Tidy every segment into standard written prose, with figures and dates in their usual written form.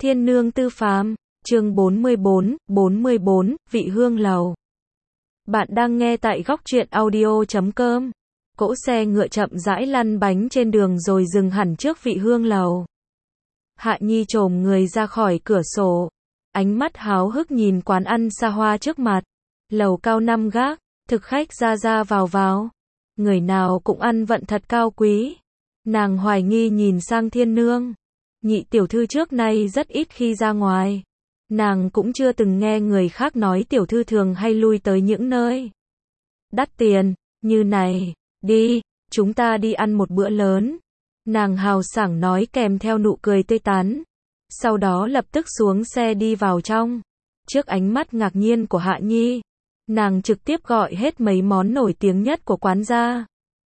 Thiên nương tư phàm, chương 44, Vị hương lầu. Bạn đang nghe tại góc truyện audio.com. Cỗ xe ngựa chậm rãi lăn bánh trên đường rồi dừng hẳn trước vị hương lầu. Hạ Nhi chồm người ra khỏi cửa sổ, ánh mắt háo hức nhìn quán ăn xa hoa trước mặt. Lầu cao 5 gác, thực khách ra ra vào vào. Người nào cũng ăn vận thật cao quý. Nàng hoài nghi nhìn sang Thiên nương. Nhị tiểu thư trước nay rất ít khi ra ngoài. Nàng cũng chưa từng nghe người khác nói tiểu thư thường hay lui tới những nơi đắt tiền như này. Đi, chúng ta đi ăn một bữa lớn. Nàng hào sảng nói kèm theo nụ cười tươi tắn. Sau đó lập tức xuống xe đi vào trong. Trước ánh mắt ngạc nhiên của Hạ Nhi, nàng trực tiếp gọi hết mấy món nổi tiếng nhất của quán ra.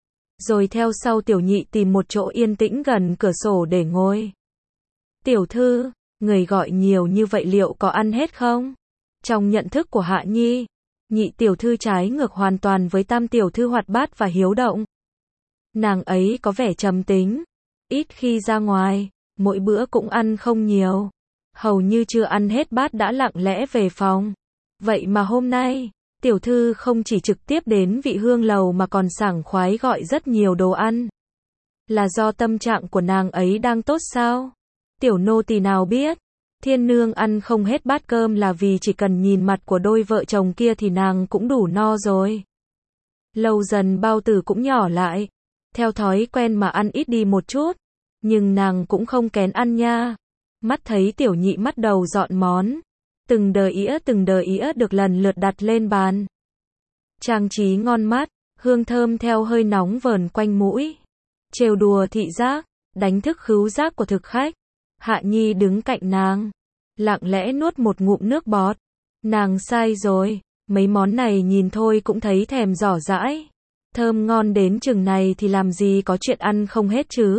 Rồi theo sau tiểu nhị tìm một chỗ yên tĩnh gần cửa sổ để ngồi. Tiểu thư, người gọi nhiều như vậy liệu có ăn hết không? Trong nhận thức của Hạ Nhi, nhị tiểu thư trái ngược hoàn toàn với tam tiểu thư hoạt bát và hiếu động. Nàng ấy có vẻ trầm tính, ít khi ra ngoài, mỗi bữa cũng ăn không nhiều. Hầu như chưa ăn hết bát đã lặng lẽ về phòng. Vậy mà hôm nay, tiểu thư không chỉ trực tiếp đến vị hương lầu mà còn sảng khoái gọi rất nhiều đồ ăn. Là do tâm trạng của nàng ấy đang tốt sao? Tiểu nô tỳ nào biết, Thiên nương ăn không hết bát cơm là vì chỉ cần nhìn mặt của đôi vợ chồng kia thì nàng cũng đủ no rồi. Lâu dần bao tử cũng nhỏ lại, theo thói quen mà ăn ít đi một chút, nhưng nàng cũng không kén ăn nha. Mắt thấy tiểu nhị bắt đầu dọn món, từng đờ ĩa được lần lượt đặt lên bàn. Trang trí ngon mắt, hương thơm theo hơi nóng vờn quanh mũi, trêu đùa thị giác, đánh thức khứu giác của thực khách. Hạ Nhi đứng cạnh nàng, lặng lẽ nuốt một ngụm nước bọt. Nàng sai rồi, mấy món này nhìn thôi cũng thấy thèm rỏ rãi. Thơm ngon đến chừng này thì làm gì có chuyện ăn không hết chứ.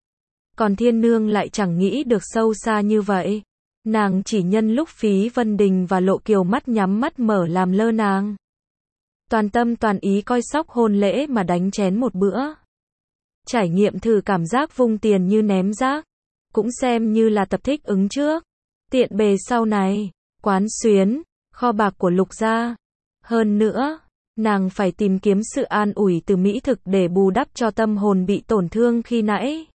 Còn Thiên nương lại chẳng nghĩ được sâu xa như vậy. Nàng chỉ nhân lúc Phí Vân Đình và Lộ Kiều mắt nhắm mắt mở làm lơ nàng. Toàn tâm toàn ý coi sóc hôn lễ mà đánh chén một bữa. Trải nghiệm thử cảm giác vung tiền như ném rác. Cũng xem như là tập thích ứng trước. Tiện bề sau này, quán xuyến, kho bạc của Lục gia. Hơn nữa, nàng phải tìm kiếm sự an ủi từ mỹ thực để bù đắp cho tâm hồn bị tổn thương khi nãy.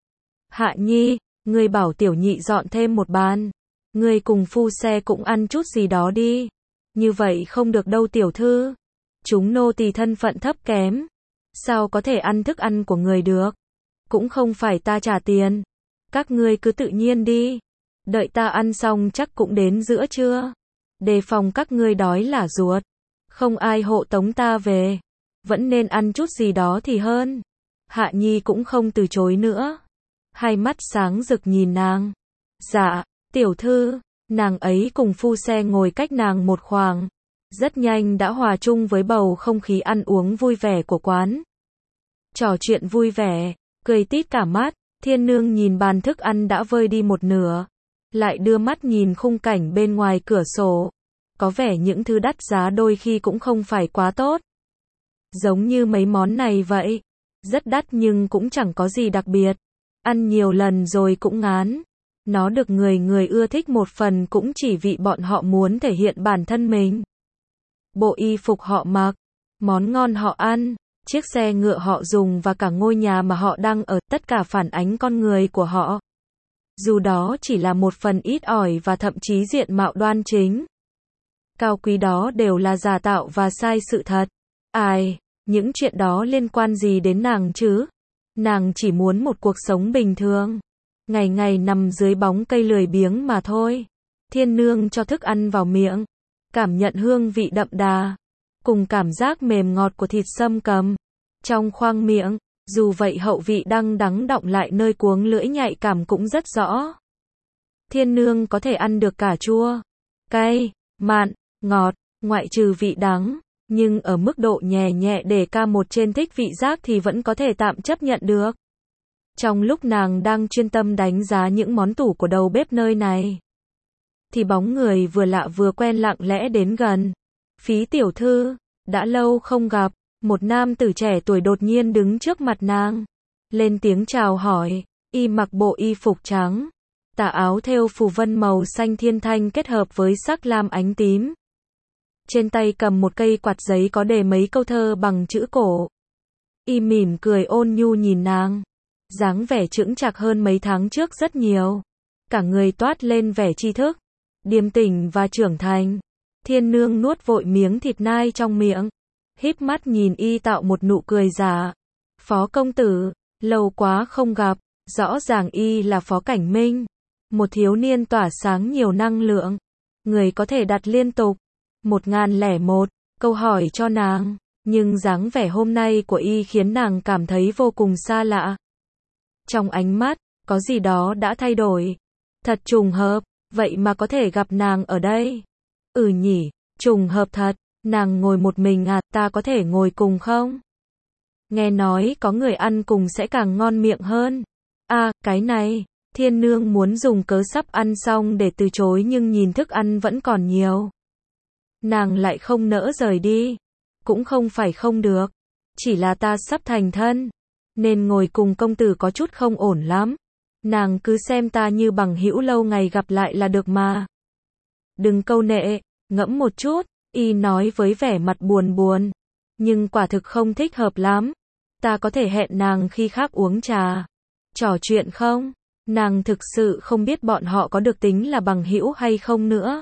Hạ Nhi, ngươi bảo tiểu nhị dọn thêm một bàn. Ngươi cùng phu xe cũng ăn chút gì đó đi. Như vậy không được đâu tiểu thư. Chúng nô tỳ thân phận thấp kém. Sao có thể ăn thức ăn của người được? Cũng không phải ta trả tiền. Các ngươi cứ tự nhiên đi. Đợi ta ăn xong chắc cũng đến giữa trưa. Đề phòng các ngươi đói lả ruột. Không ai hộ tống ta về. Vẫn nên ăn chút gì đó thì hơn. Hạ Nhi cũng không từ chối nữa. Hai mắt sáng rực nhìn nàng. Dạ, tiểu thư. Nàng ấy cùng phu xe ngồi cách nàng một khoảng. Rất nhanh đã hòa chung với bầu không khí ăn uống vui vẻ của quán. Trò chuyện vui vẻ, cười tít cả mắt. Thiên nương nhìn bàn thức ăn đã vơi đi một nửa, lại đưa mắt nhìn khung cảnh bên ngoài cửa sổ. Có vẻ những thứ đắt giá đôi khi cũng không phải quá tốt. Giống như mấy món này vậy. Rất đắt nhưng cũng chẳng có gì đặc biệt. Ăn nhiều lần rồi cũng ngán. Nó được người người ưa thích một phần cũng chỉ vì bọn họ muốn thể hiện bản thân mình. Bộ y phục họ mặc, món ngon họ ăn, chiếc xe ngựa họ dùng và cả ngôi nhà mà họ đang ở, tất cả phản ánh con người của họ. Dù đó chỉ là một phần ít ỏi và thậm chí diện mạo đoan chính. Cao quý đó đều là giả tạo và sai sự thật. Ai, những chuyện đó liên quan gì đến nàng chứ? Nàng chỉ muốn một cuộc sống bình thường. Ngày ngày nằm dưới bóng cây lười biếng mà thôi. Thiên nương cho thức ăn vào miệng. Cảm nhận hương vị đậm đà. Cùng cảm giác mềm ngọt của thịt sâm cầm. Trong khoang miệng, dù vậy hậu vị đang đắng đọng lại nơi cuống lưỡi nhạy cảm cũng rất rõ. Thiên nương có thể ăn được cả chua, cay, mặn, ngọt, ngoại trừ vị đắng, nhưng ở mức độ nhẹ nhẹ để K1 trên thích vị giác thì vẫn có thể tạm chấp nhận được. Trong lúc nàng đang chuyên tâm đánh giá những món tủ của đầu bếp nơi này, thì bóng người vừa lạ vừa quen lặng lẽ đến gần. Phí tiểu thư, đã lâu không gặp. Một nam tử trẻ tuổi đột nhiên đứng trước mặt nàng, lên tiếng chào hỏi, y mặc bộ y phục trắng, Tà áo thêu phù vân màu xanh thiên thanh kết hợp với sắc lam ánh tím. Trên tay cầm một cây quạt giấy có đề mấy câu thơ bằng chữ cổ. Y mỉm cười ôn nhu nhìn nàng. Dáng vẻ chững chạc hơn mấy tháng trước rất nhiều. Cả người toát lên vẻ tri thức, điềm tĩnh và trưởng thành. Thiên nương nuốt vội miếng thịt nai trong miệng, híp mắt nhìn y tạo một nụ cười giả. Phó công tử, lâu quá không gặp, rõ ràng y là Phó Cảnh Minh. Một thiếu niên tỏa sáng nhiều năng lượng. Người có thể đặt liên tục 1001 câu hỏi cho nàng. Nhưng dáng vẻ hôm nay của y khiến nàng cảm thấy vô cùng xa lạ. Trong ánh mắt, có gì đó đã thay đổi. Thật trùng hợp, vậy mà có thể gặp nàng ở đây. Nhỉ, trùng hợp thật, nàng ngồi một mình à, ta có thể ngồi cùng không? Nghe nói có người ăn cùng sẽ càng ngon miệng hơn. Cái này, thiên nương muốn dùng cớ sắp ăn xong để từ chối nhưng nhìn thức ăn vẫn còn nhiều. Nàng lại không nỡ rời đi. Cũng không phải không được. Chỉ là ta sắp thành thân. Nên ngồi cùng công tử có chút không ổn lắm. Nàng cứ xem ta như bằng hữu lâu ngày gặp lại là được mà. Đừng câu nệ, ngẫm một chút, y nói với vẻ mặt buồn buồn. Nhưng quả thực không thích hợp lắm. Ta có thể hẹn nàng khi khác uống trà, trò chuyện không? Nàng thực sự không biết bọn họ có được tính là bằng hữu hay không nữa.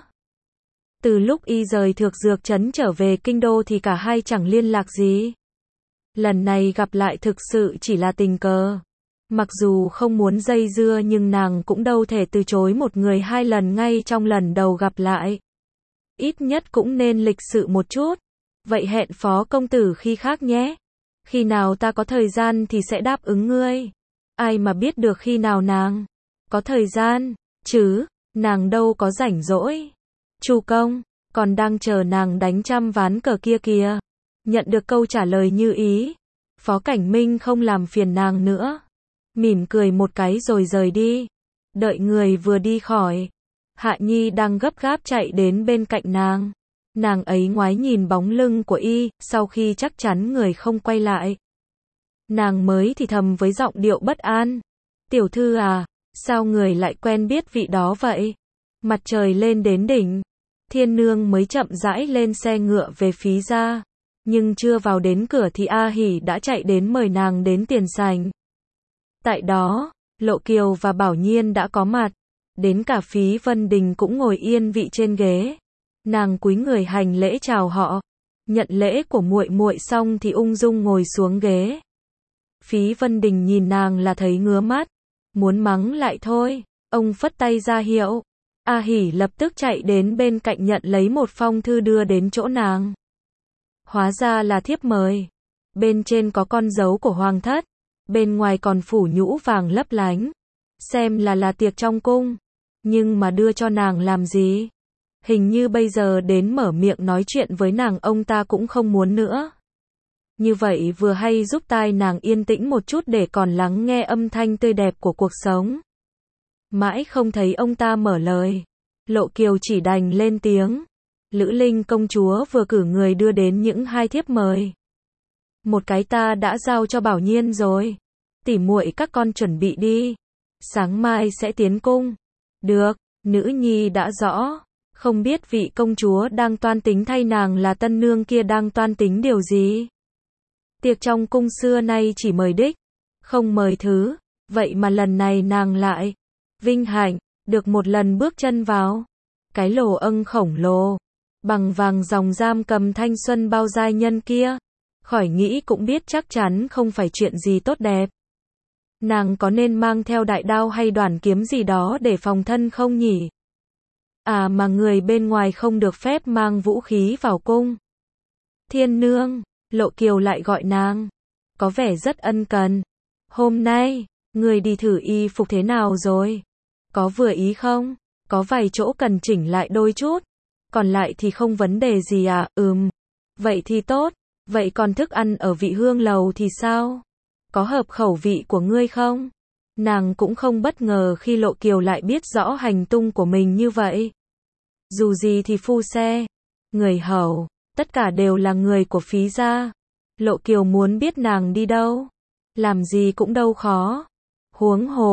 Từ lúc y rời Thược Dược Trấn trở về kinh đô thì cả hai chẳng liên lạc gì. Lần này gặp lại thực sự chỉ là tình cờ. Mặc dù không muốn dây dưa nhưng nàng cũng đâu thể từ chối một người hai lần ngay trong lần đầu gặp lại. Ít nhất cũng nên lịch sự một chút. Vậy hẹn Phó công tử khi khác nhé. Khi nào ta có thời gian thì sẽ đáp ứng ngươi. Ai mà biết được khi nào nàng có thời gian, chứ, nàng đâu có rảnh rỗi. Chu công, còn đang chờ nàng đánh trăm ván cờ kia kìa. Nhận được câu trả lời như ý. Phó Cảnh Minh không làm phiền nàng nữa. Mỉm cười một cái rồi rời đi. Đợi người vừa đi khỏi. Hạ Nhi đang gấp gáp chạy đến bên cạnh nàng. Nàng ấy ngoái nhìn bóng lưng của y, sau khi chắc chắn người không quay lại. Nàng mới thì thầm với giọng điệu bất an. Tiểu thư à, sao người lại quen biết vị đó vậy? Mặt trời lên đến đỉnh. Thiên nương mới chậm rãi lên xe ngựa về Phí gia. Nhưng chưa vào đến cửa thì A Hỉ đã chạy đến mời nàng đến tiền sảnh. Tại đó, Lộ Kiều và Bảo Nhiên đã có mặt. Đến cả Phí Vân Đình cũng ngồi yên vị trên ghế. Nàng cúi người hành lễ chào họ. Nhận lễ của muội muội xong thì ung dung ngồi xuống ghế. Phí Vân Đình nhìn nàng là thấy ngứa mắt. Muốn mắng lại thôi. Ông phất tay ra hiệu. A Hỉ lập tức chạy đến bên cạnh nhận lấy một phong thư đưa đến chỗ nàng. Hóa ra là thiếp mời. Bên trên có con dấu của hoàng thất. Bên ngoài còn phủ nhũ vàng lấp lánh. Xem là tiệc trong cung. Nhưng mà đưa cho nàng làm gì? Hình như bây giờ đến mở miệng nói chuyện với nàng ông ta cũng không muốn nữa. Như vậy vừa hay giúp tai nàng yên tĩnh một chút để còn lắng nghe âm thanh tươi đẹp của cuộc sống. Mãi không thấy ông ta mở lời. Lộ Kiều chỉ đành lên tiếng. Lữ Linh công chúa vừa cử người đưa đến những hai thiếp mời. Một cái ta đã giao cho Bảo Nhiên rồi. Tỉ muội các con chuẩn bị đi. Sáng mai sẽ tiến cung. Được, nữ nhi đã rõ. Không biết vị công chúa đang toan tính thay nàng là tân nương kia đang toan tính điều gì? Tiệc trong cung xưa nay chỉ mời đích, không mời thứ. Vậy mà lần này nàng lại vinh hạnh được một lần bước chân vào cái lồ âng khổng lồ bằng vàng dòng giam cầm thanh xuân bao giai nhân kia. Khỏi nghĩ cũng biết chắc chắn không phải chuyện gì tốt đẹp. Nàng có nên mang theo đại đao hay đoản kiếm gì đó để phòng thân không nhỉ? Mà người bên ngoài không được phép mang vũ khí vào cung. Thiên nương, Lộ Kiều lại gọi nàng. Có vẻ rất ân cần. Hôm nay, người đi thử y phục thế nào rồi? Có vừa ý không? Có vài chỗ cần chỉnh lại đôi chút. Còn lại thì không vấn đề gì à? Vậy thì tốt. Vậy còn thức ăn ở Vị Hương lầu thì sao? Có hợp khẩu vị của ngươi không? Nàng cũng không bất ngờ khi Lộ Kiều lại biết rõ hành tung của mình như vậy. Dù gì thì phu xe, người hầu, tất cả đều là người của Phí gia. Lộ Kiều muốn biết nàng đi đâu, làm gì cũng đâu khó. Huống hồ,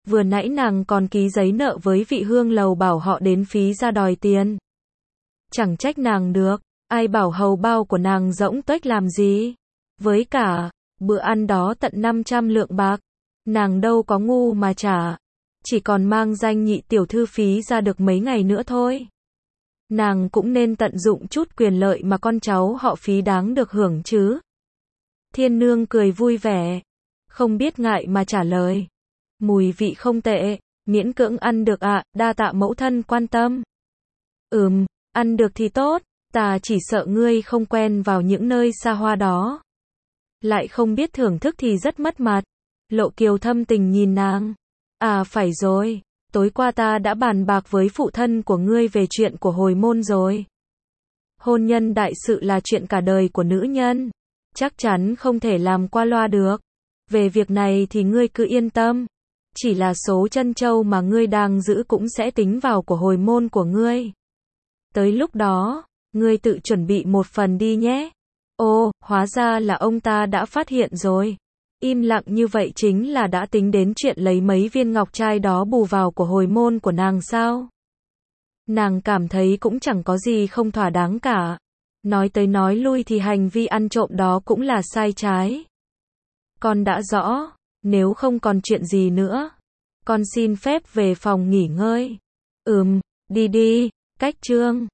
Vừa nãy nàng còn ký giấy nợ với vị hương lầu bảo họ đến phí ra đòi tiền. Chẳng trách nàng được, ai bảo hầu bao của nàng rỗng tuếch làm gì. Với cả, bữa ăn đó tận 500 lượng bạc, nàng đâu có ngu mà trả. Chỉ còn mang danh nhị tiểu thư phí ra được mấy ngày nữa thôi. Nàng cũng nên tận dụng chút quyền lợi mà con cháu họ Phí đáng được hưởng chứ. Thiên nương cười vui vẻ, không biết ngại mà trả lời. Mùi vị không tệ, miễn cưỡng ăn được ạ, đa tạ mẫu thân quan tâm. Ăn được thì tốt, ta chỉ sợ ngươi không quen vào những nơi xa hoa đó. Lại không biết thưởng thức thì rất mất mặt. Lộ Kiều thâm tình nhìn nàng. À phải rồi, tối qua ta đã bàn bạc với phụ thân của ngươi về chuyện của hồi môn rồi. Hôn nhân đại sự là chuyện cả đời của nữ nhân, chắc chắn không thể làm qua loa được. Về việc này thì ngươi cứ yên tâm, chỉ là số trân châu mà ngươi đang giữ cũng sẽ tính vào của hồi môn của ngươi. Tới lúc đó, ngươi tự chuẩn bị một phần đi nhé. Ô, hóa ra là ông ta đã phát hiện rồi. Im lặng như vậy chính là đã tính đến chuyện lấy mấy viên ngọc trai đó bù vào của hồi môn của nàng sao? Nàng cảm thấy cũng chẳng có gì không thỏa đáng cả. Nói tới nói lui thì hành vi ăn trộm đó cũng là sai trái. Con đã rõ, nếu không còn chuyện gì nữa, con xin phép về phòng nghỉ ngơi. Đi đi, cách chương.